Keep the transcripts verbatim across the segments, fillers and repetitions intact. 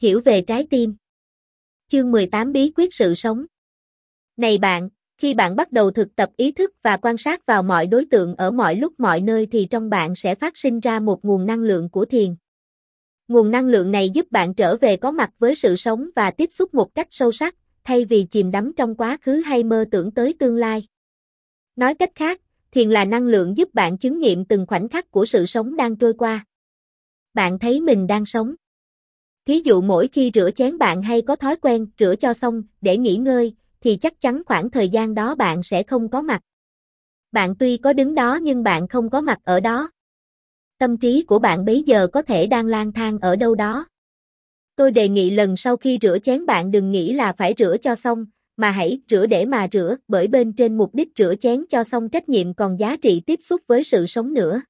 Hiểu về trái tim. Chương mười tám Bí quyết sự sống. Này bạn, khi bạn bắt đầu thực tập ý thức và quan sát vào mọi đối tượng ở mọi lúc mọi nơi thì trong bạn sẽ phát sinh ra một nguồn năng lượng của thiền. Nguồn năng lượng này giúp bạn trở về có mặt với sự sống và tiếp xúc một cách sâu sắc, thay vì chìm đắm trong quá khứ hay mơ tưởng tới tương lai. Nói cách khác, thiền là năng lượng giúp bạn chứng nghiệm từng khoảnh khắc của sự sống đang trôi qua. Bạn thấy mình đang sống. Thí dụ mỗi khi rửa chén bạn hay có thói quen rửa cho xong để nghỉ ngơi, thì chắc chắn khoảng thời gian đó bạn sẽ không có mặt. Bạn tuy có đứng đó nhưng bạn không có mặt ở đó. Tâm trí của bạn bấy giờ có thể đang lang thang ở đâu đó. Tôi đề nghị lần sau khi rửa chén bạn đừng nghĩ là phải rửa cho xong, mà hãy rửa để mà rửa, bởi bên trên mục đích rửa chén cho xong trách nhiệm còn giá trị tiếp xúc với sự sống nữa.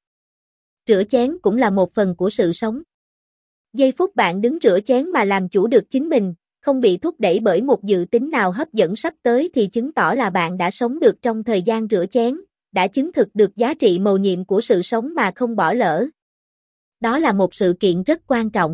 Rửa chén cũng là một phần của sự sống. Giây phút bạn đứng rửa chén mà làm chủ được chính mình, không bị thúc đẩy bởi một dự tính nào hấp dẫn sắp tới thì chứng tỏ là bạn đã sống được trong thời gian rửa chén, đã chứng thực được giá trị mầu nhiệm của sự sống mà không bỏ lỡ. Đó là một sự kiện rất quan trọng.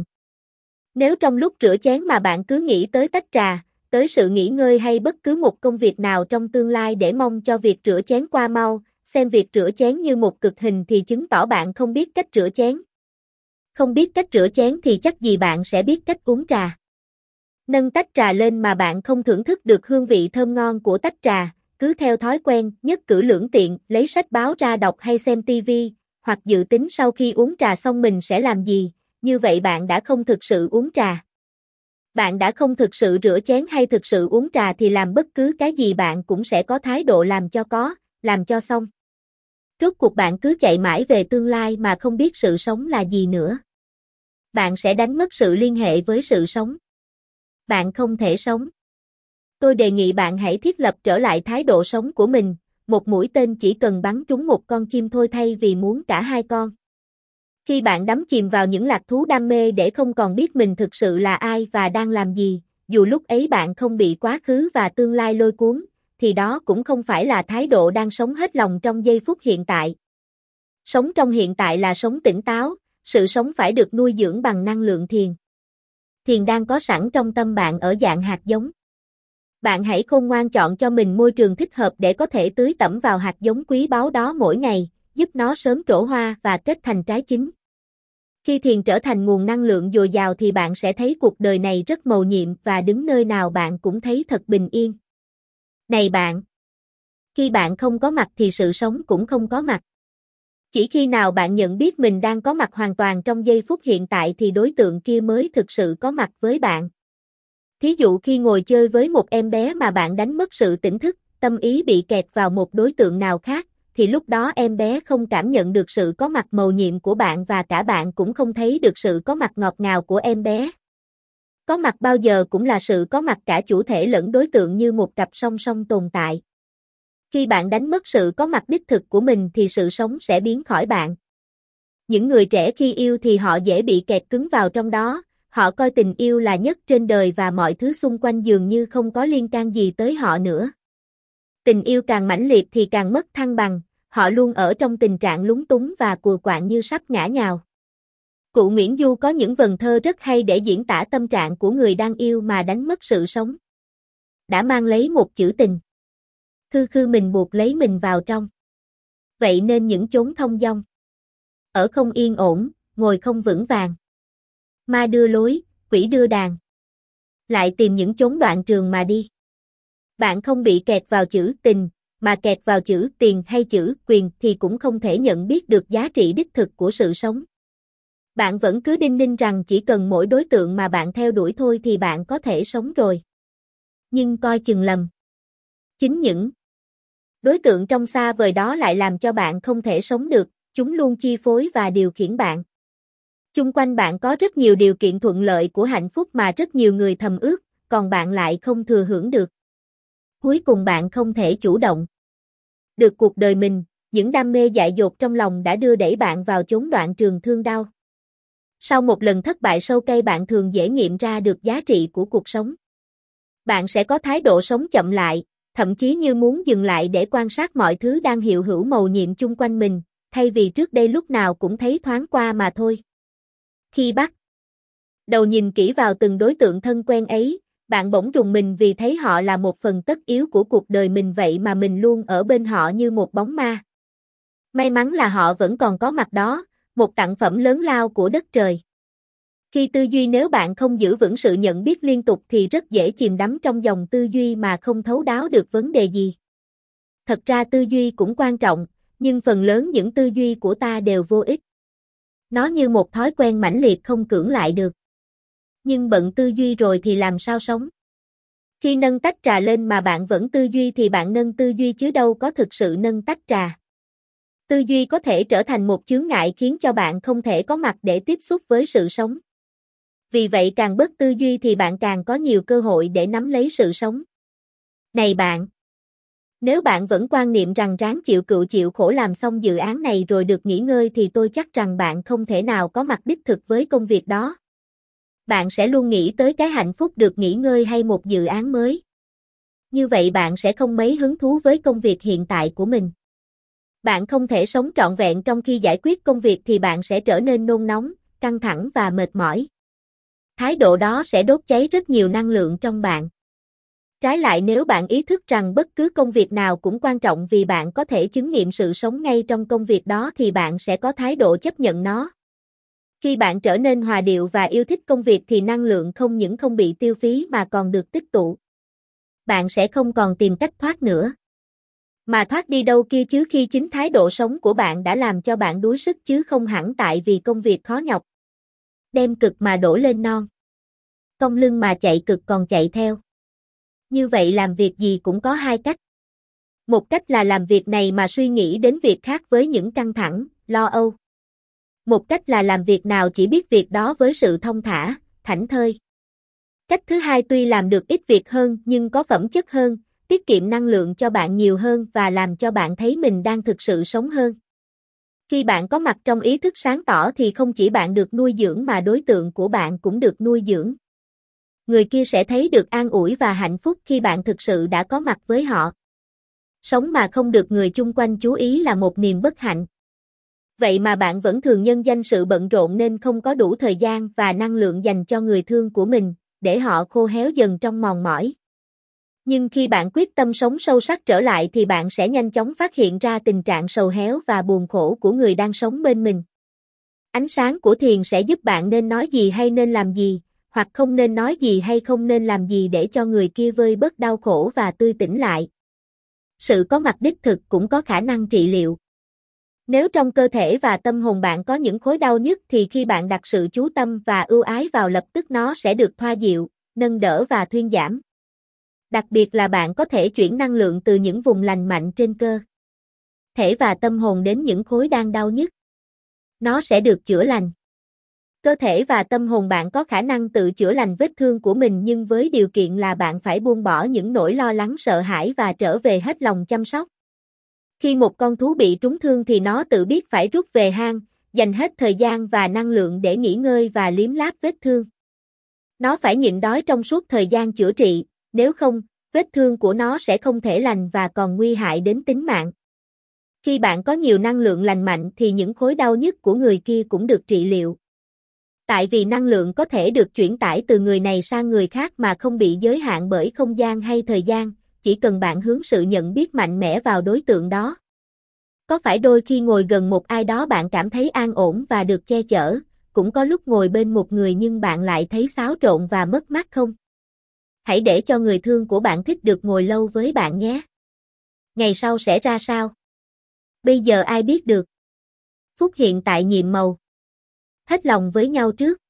Nếu trong lúc rửa chén mà bạn cứ nghĩ tới tách trà, tới sự nghỉ ngơi hay bất cứ một công việc nào trong tương lai để mong cho việc rửa chén qua mau, xem việc rửa chén như một cực hình thì chứng tỏ bạn không biết cách rửa chén. Không biết cách rửa chén thì chắc gì bạn sẽ biết cách uống trà. Nâng tách trà lên mà bạn không thưởng thức được hương vị thơm ngon của tách trà, cứ theo thói quen, nhất cử lưỡng tiện, lấy sách báo ra đọc hay xem tivi, hoặc dự tính sau khi uống trà xong mình sẽ làm gì, như vậy bạn đã không thực sự uống trà. Bạn đã không thực sự rửa chén hay thực sự uống trà thì làm bất cứ cái gì bạn cũng sẽ có thái độ làm cho có, làm cho xong. Rốt cuộc bạn cứ chạy mãi về tương lai mà không biết sự sống là gì nữa. Bạn sẽ đánh mất sự liên hệ với sự sống. Bạn không thể sống. Tôi đề nghị bạn hãy thiết lập trở lại thái độ sống của mình, một mũi tên chỉ cần bắn trúng một con chim thôi thay vì muốn cả hai con. Khi bạn đắm chìm vào những lạc thú đam mê để không còn biết mình thực sự là ai và đang làm gì, dù lúc ấy bạn không bị quá khứ và tương lai lôi cuốn, thì đó cũng không phải là thái độ đang sống hết lòng trong giây phút hiện tại. Sống trong hiện tại là sống tỉnh táo, sự sống phải được nuôi dưỡng bằng năng lượng thiền. Thiền đang có sẵn trong tâm bạn ở dạng hạt giống. Bạn hãy khôn ngoan chọn cho mình môi trường thích hợp để có thể tưới tẩm vào hạt giống quý báu đó mỗi ngày, giúp nó sớm trổ hoa và kết thành trái chín. Khi thiền trở thành nguồn năng lượng dồi dào thì bạn sẽ thấy cuộc đời này rất mầu nhiệm và đứng nơi nào bạn cũng thấy thật bình yên. Này bạn! Khi bạn không có mặt thì sự sống cũng không có mặt. Chỉ khi nào bạn nhận biết mình đang có mặt hoàn toàn trong giây phút hiện tại thì đối tượng kia mới thực sự có mặt với bạn. Thí dụ khi ngồi chơi với một em bé mà bạn đánh mất sự tỉnh thức, tâm ý bị kẹt vào một đối tượng nào khác, thì lúc đó em bé không cảm nhận được sự có mặt mầu nhiệm của bạn và cả bạn cũng không thấy được sự có mặt ngọt ngào của em bé. Có mặt bao giờ cũng là sự có mặt cả chủ thể lẫn đối tượng như một cặp song song tồn tại. Khi bạn đánh mất sự có mặt đích thực của mình thì sự sống sẽ biến khỏi bạn. Những người trẻ khi yêu thì họ dễ bị kẹt cứng vào trong đó, họ coi tình yêu là nhất trên đời và mọi thứ xung quanh dường như không có liên can gì tới họ nữa. Tình yêu càng mãnh liệt thì càng mất thăng bằng, họ luôn ở trong tình trạng lúng túng và cùi quạng như sắp ngã nhào. Cụ Nguyễn Du có những vần thơ rất hay để diễn tả tâm trạng của người đang yêu mà đánh mất sự sống. Đã mang lấy một chữ tình. Khư khư mình buộc lấy mình vào trong. Vậy nên những chốn thông dong. Ở không yên ổn, ngồi không vững vàng. Ma đưa lối, quỷ đưa đàn. Lại tìm những chốn đoạn trường mà đi. Bạn không bị kẹt vào chữ tình, mà kẹt vào chữ tiền hay chữ quyền thì cũng không thể nhận biết được giá trị đích thực của sự sống. Bạn vẫn cứ đinh ninh rằng chỉ cần mỗi đối tượng mà bạn theo đuổi thôi thì bạn có thể sống rồi. Nhưng coi chừng lầm. Chính những đối tượng trong xa vời đó lại làm cho bạn không thể sống được, chúng luôn chi phối và điều khiển bạn. Chung quanh bạn có rất nhiều điều kiện thuận lợi của hạnh phúc mà rất nhiều người thầm ước, còn bạn lại không thừa hưởng được. Cuối cùng bạn không thể chủ động được cuộc đời mình, những đam mê dại dột trong lòng đã đưa đẩy bạn vào chốn đoạn trường thương đau. Sau một lần thất bại sâu cay bạn thường dễ nghiệm ra được giá trị của cuộc sống. Bạn sẽ có thái độ sống chậm lại, thậm chí như muốn dừng lại để quan sát mọi thứ đang hiện hữu mầu nhiệm chung quanh mình, thay vì trước đây lúc nào cũng thấy thoáng qua mà thôi. Khi bắt đầu nhìn kỹ vào từng đối tượng thân quen ấy, bạn bỗng rùng mình vì thấy họ là một phần tất yếu của cuộc đời mình vậy mà mình luôn ở bên họ như một bóng ma. May mắn là họ vẫn còn có mặt đó, một tặng phẩm lớn lao của đất trời. Khi tư duy nếu bạn không giữ vững sự nhận biết liên tục thì rất dễ chìm đắm trong dòng tư duy mà không thấu đáo được vấn đề gì. Thật ra tư duy cũng quan trọng, nhưng phần lớn những tư duy của ta đều vô ích. Nó như một thói quen mãnh liệt không cưỡng lại được. Nhưng bận tư duy rồi thì làm sao sống? Khi nâng tách trà lên mà bạn vẫn tư duy thì bạn nâng tư duy chứ đâu có thực sự nâng tách trà. Tư duy có thể trở thành một chướng ngại khiến cho bạn không thể có mặt để tiếp xúc với sự sống. Vì vậy càng bớt tư duy thì bạn càng có nhiều cơ hội để nắm lấy sự sống. Này bạn! Nếu bạn vẫn quan niệm rằng ráng chịu cựu chịu khổ làm xong dự án này rồi được nghỉ ngơi thì tôi chắc rằng bạn không thể nào có mặt đích thực với công việc đó. Bạn sẽ luôn nghĩ tới cái hạnh phúc được nghỉ ngơi hay một dự án mới. Như vậy bạn sẽ không mấy hứng thú với công việc hiện tại của mình. Bạn không thể sống trọn vẹn trong khi giải quyết công việc thì bạn sẽ trở nên nôn nóng, căng thẳng và mệt mỏi. Thái độ đó sẽ đốt cháy rất nhiều năng lượng trong bạn. Trái lại nếu bạn ý thức rằng bất cứ công việc nào cũng quan trọng vì bạn có thể chứng nghiệm sự sống ngay trong công việc đó thì bạn sẽ có thái độ chấp nhận nó. Khi bạn trở nên hòa điệu và yêu thích công việc thì năng lượng không những không bị tiêu phí mà còn được tích tụ. Bạn sẽ không còn tìm cách thoát nữa. Mà thoát đi đâu kia chứ khi chính thái độ sống của bạn đã làm cho bạn đuối sức chứ không hẳn tại vì công việc khó nhọc. Đem cực mà đổ lên non. Cong lưng mà chạy cực còn chạy theo. Như vậy làm việc gì cũng có hai cách. Một cách là làm việc này mà suy nghĩ đến việc khác với những căng thẳng, lo âu. Một cách là làm việc nào chỉ biết việc đó với sự thông thả, thảnh thơi. Cách thứ hai tuy làm được ít việc hơn nhưng có phẩm chất hơn, tiết kiệm năng lượng cho bạn nhiều hơn và làm cho bạn thấy mình đang thực sự sống hơn. Khi bạn có mặt trong ý thức sáng tỏ thì không chỉ bạn được nuôi dưỡng mà đối tượng của bạn cũng được nuôi dưỡng. Người kia sẽ thấy được an ủi và hạnh phúc khi bạn thực sự đã có mặt với họ. Sống mà không được người chung quanh chú ý là một niềm bất hạnh. Vậy mà bạn vẫn thường nhân danh sự bận rộn nên không có đủ thời gian và năng lượng dành cho người thương của mình, để họ khô héo dần trong mòn mỏi. Nhưng khi bạn quyết tâm sống sâu sắc trở lại thì bạn sẽ nhanh chóng phát hiện ra tình trạng sầu héo và buồn khổ của người đang sống bên mình. Ánh sáng của thiền sẽ giúp bạn nên nói gì hay nên làm gì, hoặc không nên nói gì hay không nên làm gì để cho người kia vơi bớt đau khổ và tươi tỉnh lại. Sự có mặt đích thực cũng có khả năng trị liệu. Nếu trong cơ thể và tâm hồn bạn có những khối đau nhức thì khi bạn đặt sự chú tâm và ưu ái vào lập tức nó sẽ được thoa dịu, nâng đỡ và thuyên giảm. Đặc biệt là bạn có thể chuyển năng lượng từ những vùng lành mạnh trên cơ thể và tâm hồn đến những khối đang đau nhức. Nó sẽ được chữa lành. Cơ thể và tâm hồn bạn có khả năng tự chữa lành vết thương của mình nhưng với điều kiện là bạn phải buông bỏ những nỗi lo lắng sợ hãi và trở về hết lòng chăm sóc. Khi một con thú bị trúng thương thì nó tự biết phải rút về hang, dành hết thời gian và năng lượng để nghỉ ngơi và liếm láp vết thương. Nó phải nhịn đói trong suốt thời gian chữa trị, nếu không, vết thương của nó sẽ không thể lành và còn nguy hại đến tính mạng. Khi bạn có nhiều năng lượng lành mạnh thì những khối đau nhức của người kia cũng được trị liệu. Tại vì năng lượng có thể được chuyển tải từ người này sang người khác mà không bị giới hạn bởi không gian hay thời gian, chỉ cần bạn hướng sự nhận biết mạnh mẽ vào đối tượng đó. Có phải đôi khi ngồi gần một ai đó bạn cảm thấy an ổn và được che chở, cũng có lúc ngồi bên một người nhưng bạn lại thấy xáo trộn và mất mát không? Hãy để cho người thương của bạn thích được ngồi lâu với bạn nhé. Ngày sau sẽ ra sao? Bây giờ ai biết được? Phút hiện tại nhiệm màu. Hết lòng với nhau trước.